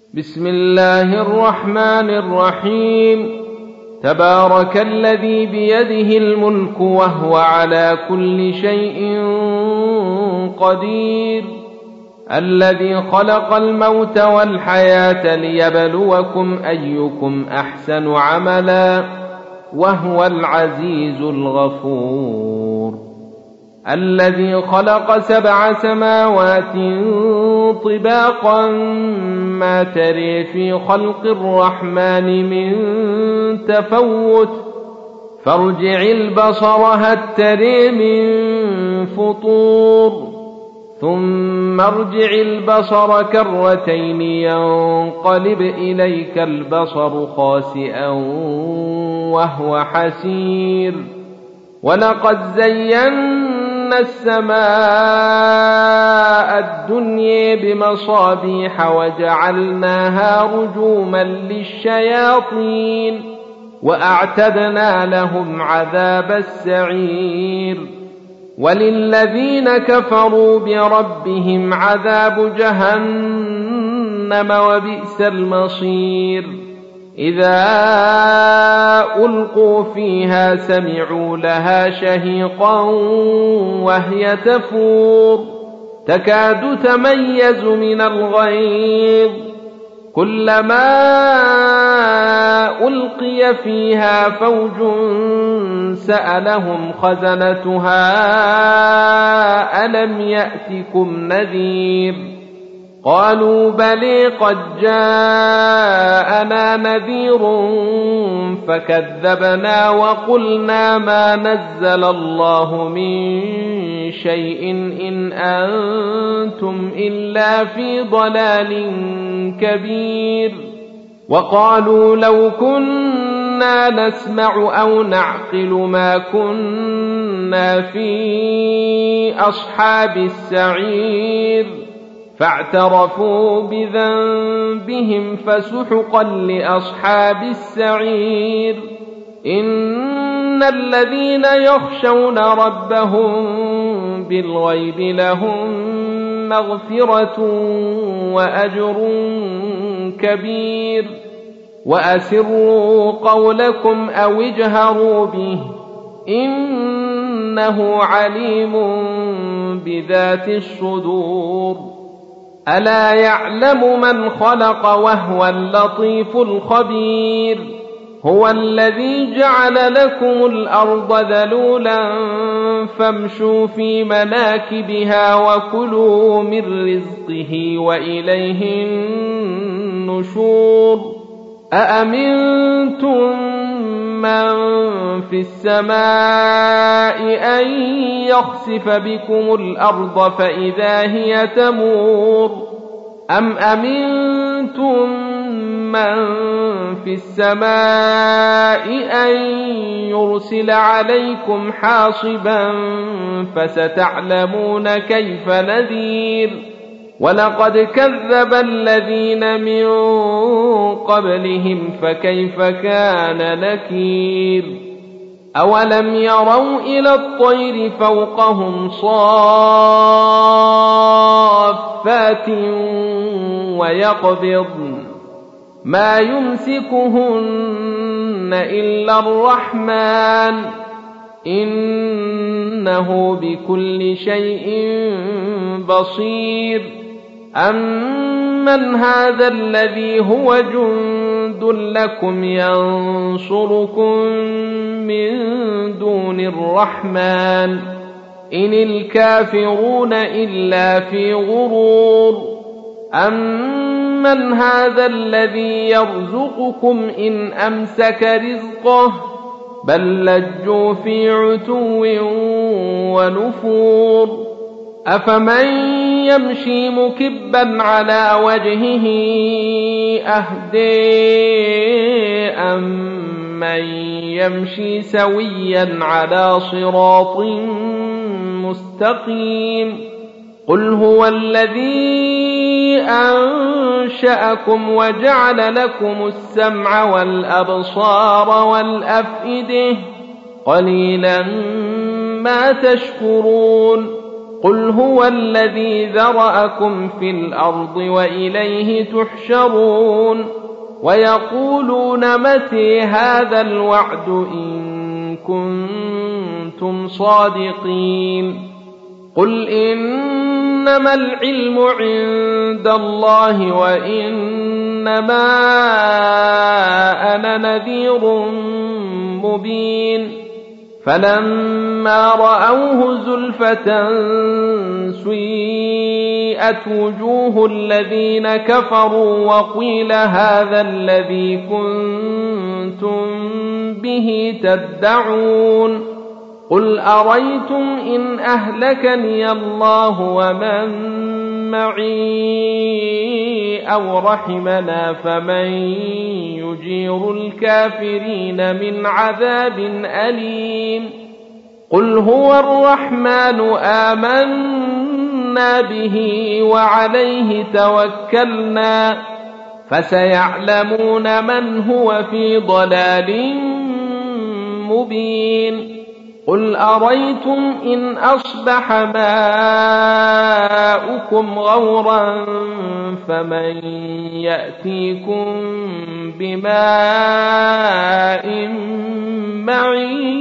بسم الله الرحمن الرحيم. تبارك الذي بيده الملك وهو على كل شيء قدير، الذي خلق الموت والحياة ليبلوكم أيكم أحسن عملا وهو العزيز الغفور، الذي خلق 7 سماوات طباقا ما تري في خلق الرحمن من تفوت، فارجع البصر هل تري من فطور، ثم ارجع البصر كرتين ينقلب إليك البصر خاسئا وهو حسير، ولقد زينا السماء الدنيا بمصابيح وجعلناها رجوما للشياطين وأعتدنا لهم عذاب السعير، وللذين كفروا بربهم عذاب جهنم وبئس المصير. إذا ألقوا فيها سمعوا لها شهيقا وهي تفور، تكاد تميز من الغيظ، كلما ألقي فيها فوج سألهم خزنتها ألم يأتكم نذير، قالوا بلى قد جاءنا نذير فكذبنا وقلنا ما نزل الله من شيء إن أنتم إلا في ضلال كبير، وقالوا لو كنا نسمع أو نعقل ما كنا في أصحاب السعير، فاعترفوا بذنبهم فسحقا لأصحاب السعير. إن الذين يخشون ربهم بالغيب لهم مغفرة وأجر كبير، وأسروا قولكم أو اجهروا به إنه عليم بذات الصدور. ألا يعلم من خلق وهو اللطيف الخبير، هو الذي جعل لكم الأرض ذلولا فامشوا في مناكبها وكلوا من رزقه وإليه النشور. أأمنتم من في السماء أن يخسف بكم الأرض فإذا هي تمور، أم أمنتم من في السماء أن يرسل عليكم حاصبا فستعلمون كيف نذير. ولقد كذب الذين من قبلهم فكيف كان نكير. أولم يروا إلى الطير فوقهم صافات ويقبضن ما يمسكهن إلا الرحمن إنه بكل شيء بصير. أمن هذا الذي هو جند لكم ينصركم من دون الرحمن إن الكافرون إلا في غرور. أمن هذا الذي يرزقكم إن أمسك رزقه بل لجوا في عتو ونفور. أفمن يمشي مكبا على وجهه أهدى أمن يمشي سويا على صراط مستقيم. قل هو الذي أنشأكم وجعل لكم السمع والأبصار والأفئدة قليلا ما تشكرون. قل هو الذي ذرأكم في الأرض وإليه تحشرون ويقولون متى هذا الوعد إن كنتم صادقين قل إنما العلم عند الله وإنما أنا نذير مبين فلما رأوه زلفة سيئت وجوه الذين كفروا وقيل هذا الذي كنتم به تدعون قل أريتم إن أهلكني الله ومن معي أو رحمنا فمن يجير الكافرين من عذاب أليم قل هو الرحمن آمنا به وعليه توكلنا فسيعلمون من هو في ضلال مبين قل أريتم إن أصبح ماؤكم غورا فمن يأتيكم بماء معين